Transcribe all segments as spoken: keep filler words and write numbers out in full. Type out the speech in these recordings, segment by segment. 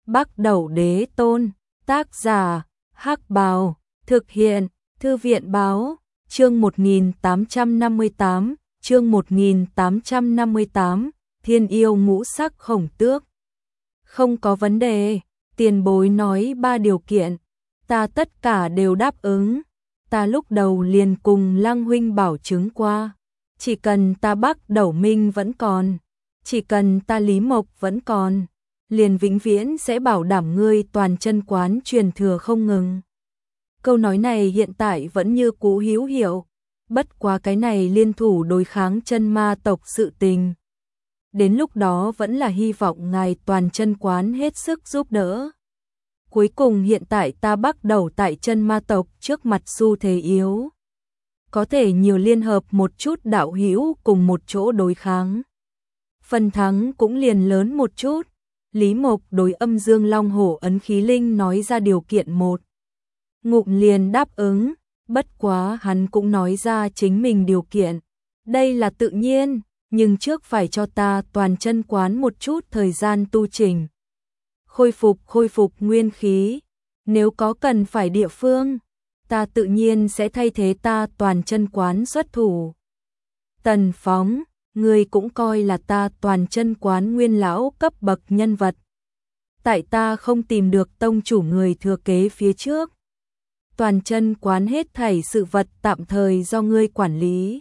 Bắc Đẩu Đế Tôn, tác giả, Hắc Bào, thực hiện, Thư viện báo, chương một nghìn tám trăm năm mươi tám, chương một nghìn tám trăm năm mươi tám, Thiên yêu ngũ sắc khổng tước. Không có vấn đề, tiền bối nói ba điều kiện, ta tất cả đều đáp ứng. Ta lúc đầu liền cùng Lăng huynh bảo chứng qua, chỉ cần ta Bắc Đẩu Minh vẫn còn, chỉ cần ta Lý Mộc vẫn còn, liền vĩnh viễn sẽ bảo đảm ngươi toàn chân quán truyền thừa không ngừng. Câu nói này hiện tại vẫn như cũ hữu hiệu, bất quá cái này liên thủ đối kháng chân ma tộc sự tình. Đến lúc đó vẫn là hy vọng ngài toàn chân quán hết sức giúp đỡ. Cuối cùng hiện tại ta Bắc Đẩu tại chân ma tộc trước mặt xu thế yếu, có thể nhiều liên hợp một chút đạo hữu cùng một chỗ đối kháng. Phần thắng cũng liền lớn một chút. Lý Mộc đối Âm Dương Long Hổ ấn khí linh nói ra điều kiện một. Ngụm liền đáp ứng, bất quá hắn cũng nói ra chính mình điều kiện. Đây là tự nhiên, nhưng trước phải cho ta toàn chân quán một chút thời gian tu trình. Khôi phục khôi phục nguyên khí, nếu có cần phải địa phương, ta tự nhiên sẽ thay thế ta toàn chân quán xuất thủ. Tần Phóng, ngươi cũng coi là ta toàn chân quán nguyên lão cấp bậc nhân vật. Tại ta không tìm được tông chủ người thừa kế phía trước, toàn chân quán hết thảy sự vật tạm thời do ngươi quản lý.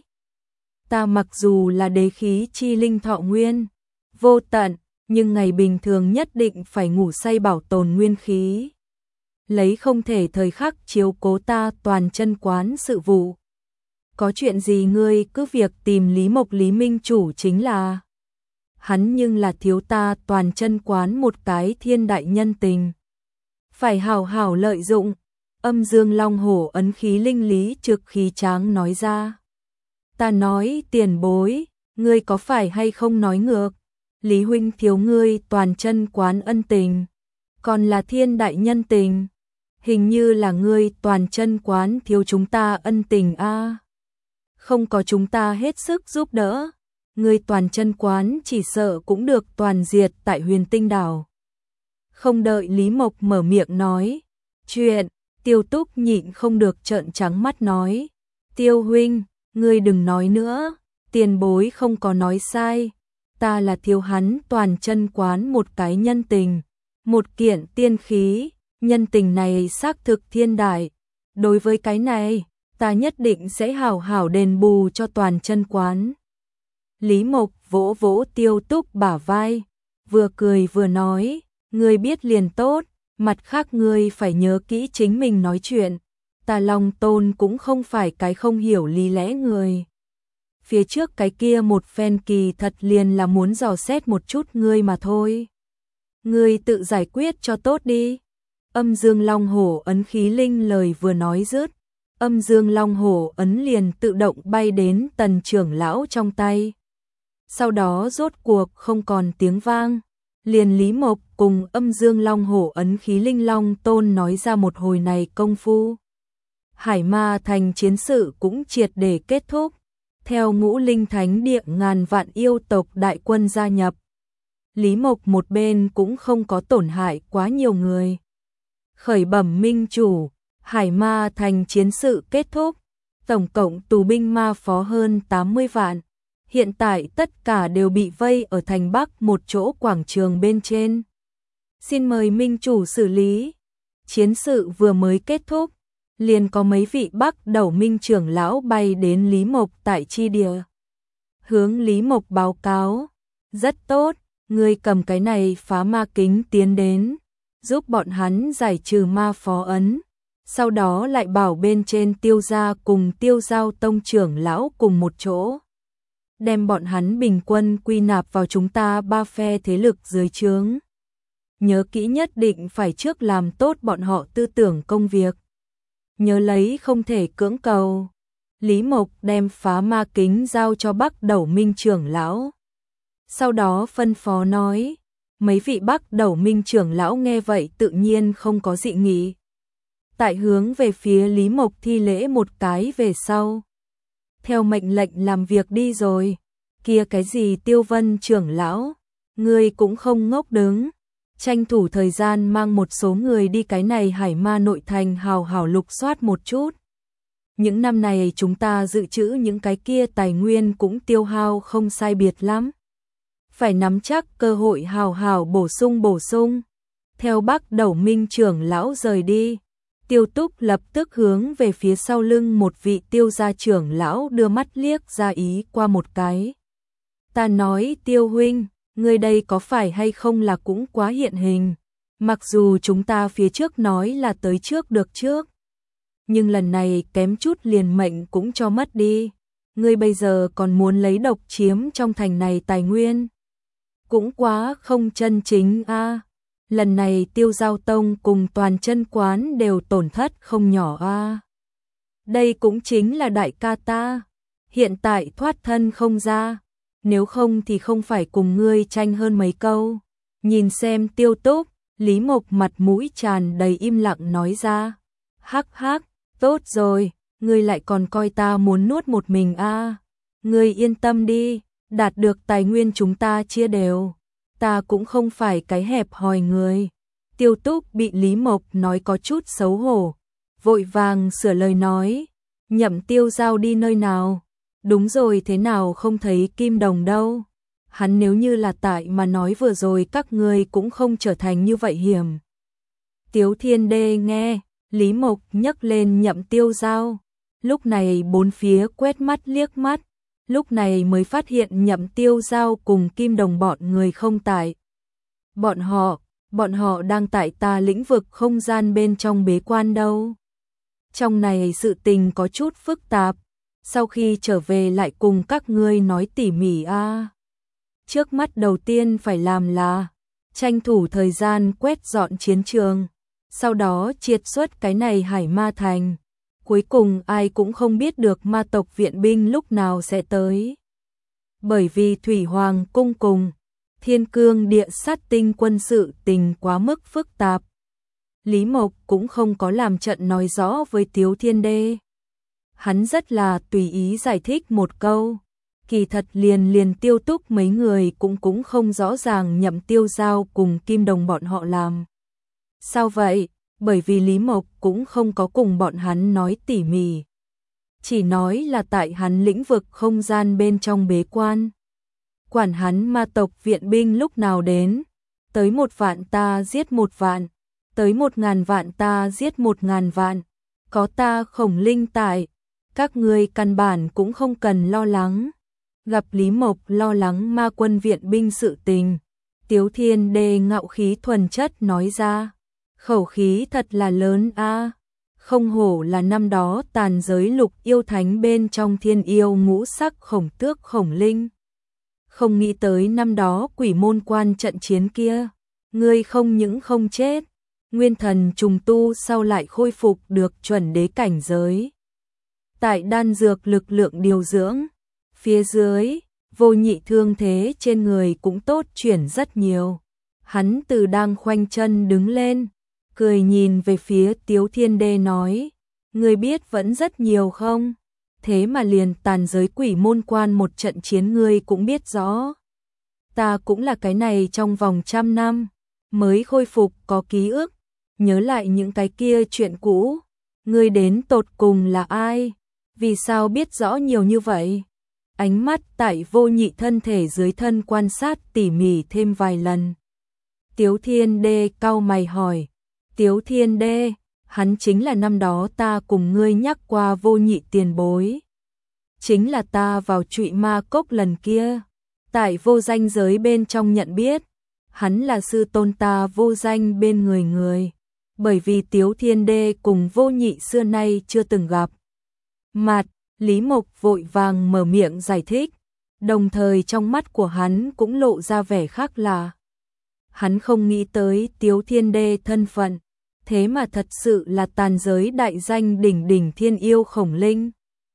Ta mặc dù là đế khí chi linh thọ nguyên, vô tận, nhưng ngày bình thường nhất định phải ngủ say bảo tồn nguyên khí. Lấy không thể thời khắc chiếu cố ta toàn chân quán sự vụ. Có chuyện gì ngươi cứ việc tìm Lý Mộc Lý Minh chủ chính là. Hắn nhưng là thiếu ta toàn chân quán một cái thiên đại nhân tình. Phải hảo hảo lợi dụng. Âm Dương Long Hổ ấn khí linh Lý Trực khí tráng nói ra. Ta nói tiền bối, ngươi có phải hay không nói ngược? Lý huynh thiếu ngươi toàn chân quán ân tình, còn là thiên đại nhân tình. Hình như là ngươi toàn chân quán thiếu chúng ta ân tình a. À. Không có chúng ta hết sức giúp đỡ, ngươi toàn chân quán chỉ sợ cũng được toàn diệt tại Huyền Tinh đảo. Không đợi Lý Mộc mở miệng nói chuyện, Tiêu Túc nhịn không được trợn trắng mắt nói, Tiêu huynh, ngươi đừng nói nữa, tiền bối không có nói sai, ta là thiếu hắn toàn chân quán một cái nhân tình, một kiện tiên khí, nhân tình này xác thực thiên đại, đối với cái này, ta nhất định sẽ hảo hảo đền bù cho toàn chân quán. Lý Mộc vỗ vỗ Tiêu Túc bả vai, vừa cười vừa nói, ngươi biết liền tốt, mặt khác ngươi phải nhớ kỹ chính mình nói chuyện, ta Long Tôn cũng không phải cái không hiểu lý lẽ người. Phía trước cái kia một phen kỳ thật liền là muốn dò xét một chút ngươi mà thôi. Ngươi tự giải quyết cho tốt đi. Âm Dương Long Hổ ấn khí linh lời vừa nói dứt, Âm Dương Long Hổ ấn liền tự động bay đến Tần trưởng lão trong tay. Sau đó rốt cuộc không còn tiếng vang, liền Lý Mộc cùng Âm Dương Long Hổ ấn khí linh Long Tôn nói ra một hồi này công phu. Hải Ma thành chiến sự cũng triệt để kết thúc, theo Ngũ Linh Thánh Địa ngàn vạn yêu tộc đại quân gia nhập. Lý Mộc một bên cũng không có tổn hại quá nhiều người. Khởi bẩm minh chủ, Hải Ma thành chiến sự kết thúc, tổng cộng tù binh ma phó hơn tám mươi vạn, hiện tại tất cả đều bị vây ở thành Bắc một chỗ quảng trường bên trên. Xin mời minh chủ xử lý. Chiến sự vừa mới kết thúc, liền có mấy vị Bắc Đẩu Minh trưởng lão bay đến Lý Mộc tại chi địa. Hướng Lý Mộc báo cáo, rất tốt, ngươi cầm cái này phá ma kính tiến đến, giúp bọn hắn giải trừ ma phó ấn, sau đó lại bảo bên trên Tiêu gia cùng Tiêu Giao tông trưởng lão cùng một chỗ, đem bọn hắn bình quân quy nạp vào chúng ta ba phe thế lực dưới trướng. Nhớ kỹ nhất định phải trước làm tốt bọn họ tư tưởng công việc. Nhớ lấy không thể cưỡng cầu. Lý Mộc đem phá ma kính giao cho Bắc Đẩu Minh trưởng lão. Sau đó phân phó nói, mấy vị Bắc Đẩu Minh trưởng lão nghe vậy tự nhiên không có dị nghị. Tại hướng về phía Lý Mộc thi lễ một cái về sau. Theo mệnh lệnh làm việc đi rồi. Kia cái gì Tiêu Vân trưởng lão, ngươi cũng không ngốc đứng. tranh thủ thời gian mang một số người đi cái này Hải Ma nội thành hào hào lục soát một chút. Những năm này chúng ta dự trữ những cái kia tài nguyên cũng tiêu hao không sai biệt lắm. Phải nắm chắc cơ hội hào hào bổ sung bổ sung. Theo Bắc Đầu Minh trưởng lão rời đi, Tiêu Túc lập tức hướng về phía sau lưng một vị Tiêu gia trưởng lão đưa mắt liếc ra ý qua một cái. Ta nói Tiêu huynh, ngươi đây có phải hay không là cũng quá hiện hình. Mặc dù chúng ta phía trước nói là tới trước được trước, nhưng lần này kém chút liền mệnh cũng cho mất đi. Ngươi bây giờ còn muốn lấy độc chiếm trong thành này tài nguyên. Cũng quá không chân chính a. À. Lần này Tiêu Giao Tông cùng toàn chân quán đều tổn thất không nhỏ a. À. Đây cũng chính là đại ca ta. Hiện tại thoát thân không ra. Nếu không thì không phải cùng ngươi tranh hơn mấy câu. Nhìn xem Tiêu Túc, Lý Mộc mặt mũi tràn đầy im lặng nói ra. Hắc hắc, tốt rồi, ngươi lại còn coi ta muốn nuốt một mình a. À. Ngươi yên tâm đi, đạt được tài nguyên chúng ta chia đều. Ta cũng không phải cái hẹp hòi người. Tiêu Túc bị Lý Mộc nói có chút xấu hổ, vội vàng sửa lời nói, Nhậm Tiêu Giao đi nơi nào? Đúng rồi, thế nào không thấy Kim Đồng đâu? Hắn nếu như là tại mà nói vừa rồi các ngươi cũng không trở thành như vậy hiểm. Tiếu Thiên Đê nghe, Lý Mộc nhấc lên Nhậm Tiêu Giao, lúc này bốn phía quét mắt liếc mắt. Lúc này mới phát hiện Nhậm Tiêu Giao cùng Kim Đồng bọn người không tại. Bọn họ, bọn họ đang tại ta lĩnh vực không gian bên trong bế quan đâu. Trong này sự tình có chút phức tạp, sau khi trở về lại cùng các ngươi nói tỉ mỉ a. À. Trước mắt đầu tiên phải làm là tranh thủ thời gian quét dọn chiến trường, sau đó triệt xuất cái này Hải Ma Thành. Cuối cùng ai cũng không biết được ma tộc viện binh lúc nào sẽ tới. Bởi vì Thủy Hoàng cung cùng Thiên Cương địa sát tinh quân sự tình quá mức phức tạp. Lý Mộc cũng không có làm trận nói rõ với Tiếu Thiên Đê. Hắn rất là tùy ý giải thích một câu. Kỳ thật liền liền Tiêu Túc mấy người cũng cũng không rõ ràng Nhậm Tiêu Giao cùng Kim Đồng bọn họ làm. Sao vậy? Bởi vì Lý Mộc cũng không có cùng bọn hắn nói tỉ mỉ. Chỉ nói là tại hắn lĩnh vực không gian bên trong bế quan. Quản hắn ma tộc viện binh lúc nào đến. Tới một vạn ta giết một vạn. Tới một ngàn vạn ta giết một ngàn vạn. Có ta Khổng Linh tại. Các ngươi căn bản cũng không cần lo lắng. Gặp Lý Mộc lo lắng ma quân viện binh sự tình. Tiếu Thiên Đê ngạo khí thuần chất nói ra. Khẩu khí thật là lớn a, à. Không hổ là năm đó tàn giới lục yêu thánh bên trong thiên yêu ngũ sắc khổng tước khổng linh. Không nghĩ tới năm đó quỷ môn quan trận chiến kia, ngươi không những không chết, nguyên thần trùng tu sau lại khôi phục được chuẩn đế cảnh giới. Tại đan dược lực lượng điều dưỡng, phía dưới, vô nhị thương thế trên người cũng tốt chuyển rất nhiều. Hắn từ đang khoanh chân đứng lên, cười nhìn về phía Tiếu Thiên Đê nói, ngươi biết vẫn rất nhiều không? Thế mà liền tàn giới quỷ môn quan một trận chiến ngươi cũng biết rõ. Ta cũng là cái này trong vòng trăm năm, mới khôi phục có ký ức, nhớ lại những cái kia chuyện cũ. Ngươi đến tột cùng là ai? Vì sao biết rõ nhiều như vậy? Ánh mắt tại vô nhị thân thể dưới thân quan sát tỉ mỉ thêm vài lần. Tiếu Thiên Đê cau mày hỏi, Tiếu Thiên Đê, hắn chính là năm đó ta cùng ngươi nhắc qua vô nhị tiền bối. Chính là ta vào trụy ma cốc lần kia, tại vô danh giới bên trong nhận biết, hắn là sư tôn ta vô danh bên người người, bởi vì Tiếu Thiên Đê cùng vô nhị xưa nay chưa từng gặp. Mặt, Lý Mộc vội vàng mở miệng giải thích, đồng thời trong mắt của hắn cũng lộ ra vẻ khác lạ. Hắn không nghĩ tới Tiếu Thiên Đê thân phận, thế mà thật sự là tàn giới đại danh đỉnh đỉnh thiên yêu Khổng Linh.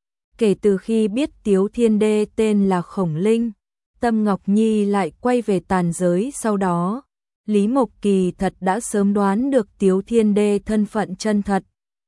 Kể từ khi biết Tiếu Thiên Đê tên là Khổng Linh, Tâm Ngọc Nhi lại quay về tàn giới sau đó. Lý Mộc Kỳ thật đã sớm đoán được Tiếu Thiên Đê thân phận chân thật.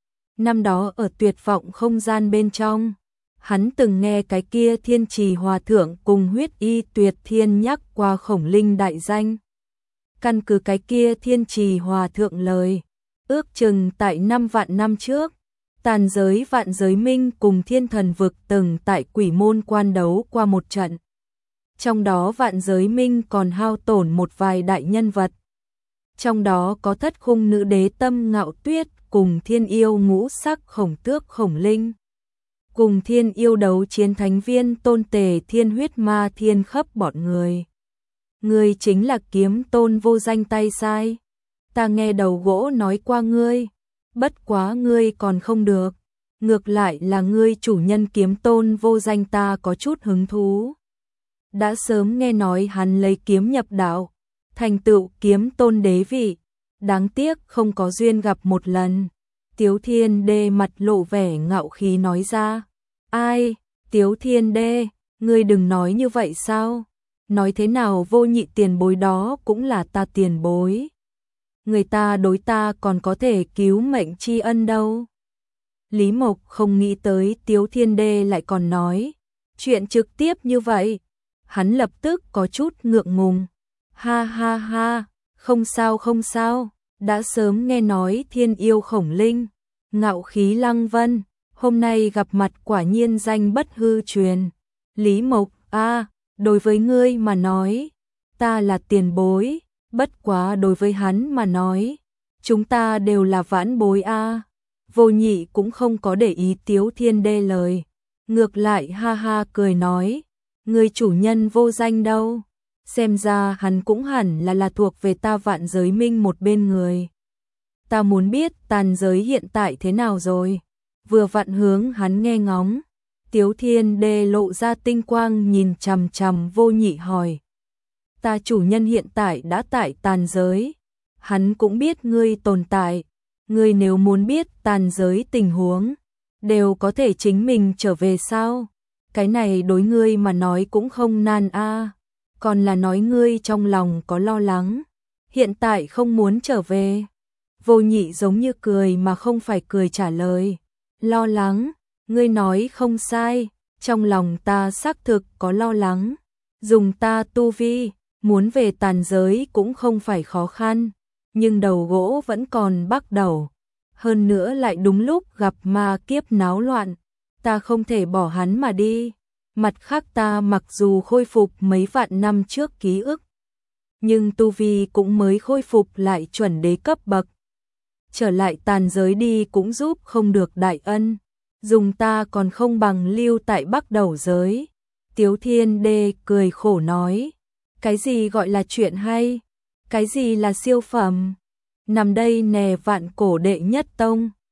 Năm đó ở tuyệt vọng không gian bên trong, hắn từng nghe cái kia Thiên Trì Hòa Thượng cùng Huyết Y Tuyệt Thiên nhắc qua Khổng Linh đại danh. Căn cứ cái kia Thiên Trì Hòa Thượng lời, ước chừng tại năm vạn năm trước, tàn giới Vạn Giới Minh cùng Thiên Thần Vực từng tại Quỷ Môn Quan đấu qua một trận. Trong đó Vạn Giới Minh còn hao tổn một vài đại nhân vật. Trong đó có Thất Khung Nữ Đế Tâm Ngạo Tuyết cùng Thiên Yêu Ngũ Sắc Khổng Tước Khổng Linh. Cùng Thiên Yêu đấu chiến thánh viên Tôn Tề Thiên Huyết Ma Thiên Khấp bọn người. Ngươi chính là Kiếm Tôn vô danh tay sai. Ta nghe đầu gỗ nói qua ngươi, bất quá ngươi còn không được. Ngược lại là ngươi chủ nhân Kiếm Tôn vô danh ta có chút hứng thú. Đã sớm nghe nói hắn lấy kiếm nhập đạo, thành tựu Kiếm Tôn đế vị, đáng tiếc không có duyên gặp một lần. Tiếu Thiên Đê mặt lộ vẻ ngạo khí nói ra. Ai, Tiếu Thiên Đê, ngươi đừng nói như vậy sao? Nói thế nào Vô Nhị tiền bối đó cũng là ta tiền bối. Người ta đối ta còn có thể cứu mệnh tri ân đâu. Lý Mộc không nghĩ tới Tiếu Thiên Đê lại còn nói chuyện trực tiếp như vậy. Hắn lập tức có chút ngượng ngùng. Ha ha ha, không sao không sao, đã sớm nghe nói Thiên Yêu Khổng Linh, Ngạo Khí Lăng Vân, hôm nay gặp mặt quả nhiên danh bất hư truyền. Lý Mộc, a, đối với ngươi mà nói, ta là tiền bối, bất quá đối với hắn mà nói, chúng ta đều là vãn bối a. Vô Nhị cũng không có để ý Tiếu Thiên Đê lời, ngược lại ha ha cười nói, người chủ nhân vô danh đâu, xem ra hắn cũng hẳn là là thuộc về ta Vạn Giới Minh một bên người. Ta muốn biết tàn giới hiện tại thế nào rồi. Vừa vặn hướng hắn nghe ngóng, Tiếu Thiên Đê lộ ra tinh quang nhìn chằm chằm Vô Nhị hỏi. Ta chủ nhân hiện tại đã tại tàn giới, hắn cũng biết ngươi tồn tại, ngươi nếu muốn biết tàn giới tình huống, đều có thể chính mình trở về sao? Cái này đối ngươi mà nói cũng không nan a, còn là nói ngươi trong lòng có lo lắng, hiện tại không muốn trở về. Vô Nhị giống như cười mà không phải cười trả lời. Lo lắng, ngươi nói không sai, trong lòng ta xác thực có lo lắng. Dùng ta tu vi, muốn về tàn giới cũng không phải khó khăn, nhưng đầu gỗ vẫn còn bắt đầu. Hơn nữa lại đúng lúc gặp ma kiếp náo loạn, ta không thể bỏ hắn mà đi. Mặt khác ta mặc dù khôi phục mấy vạn năm trước ký ức, nhưng tu vi cũng mới khôi phục lại chuẩn đế cấp bậc. Trở lại tàn giới đi cũng giúp không được đại ân, dùng ta còn không bằng lưu tại Bắc Đầu giới. Tiếu Thiên Đê cười khổ nói, cái gì gọi là chuyện hay, cái gì là siêu phẩm, nằm đây nè Vạn Cổ đệ nhất tông,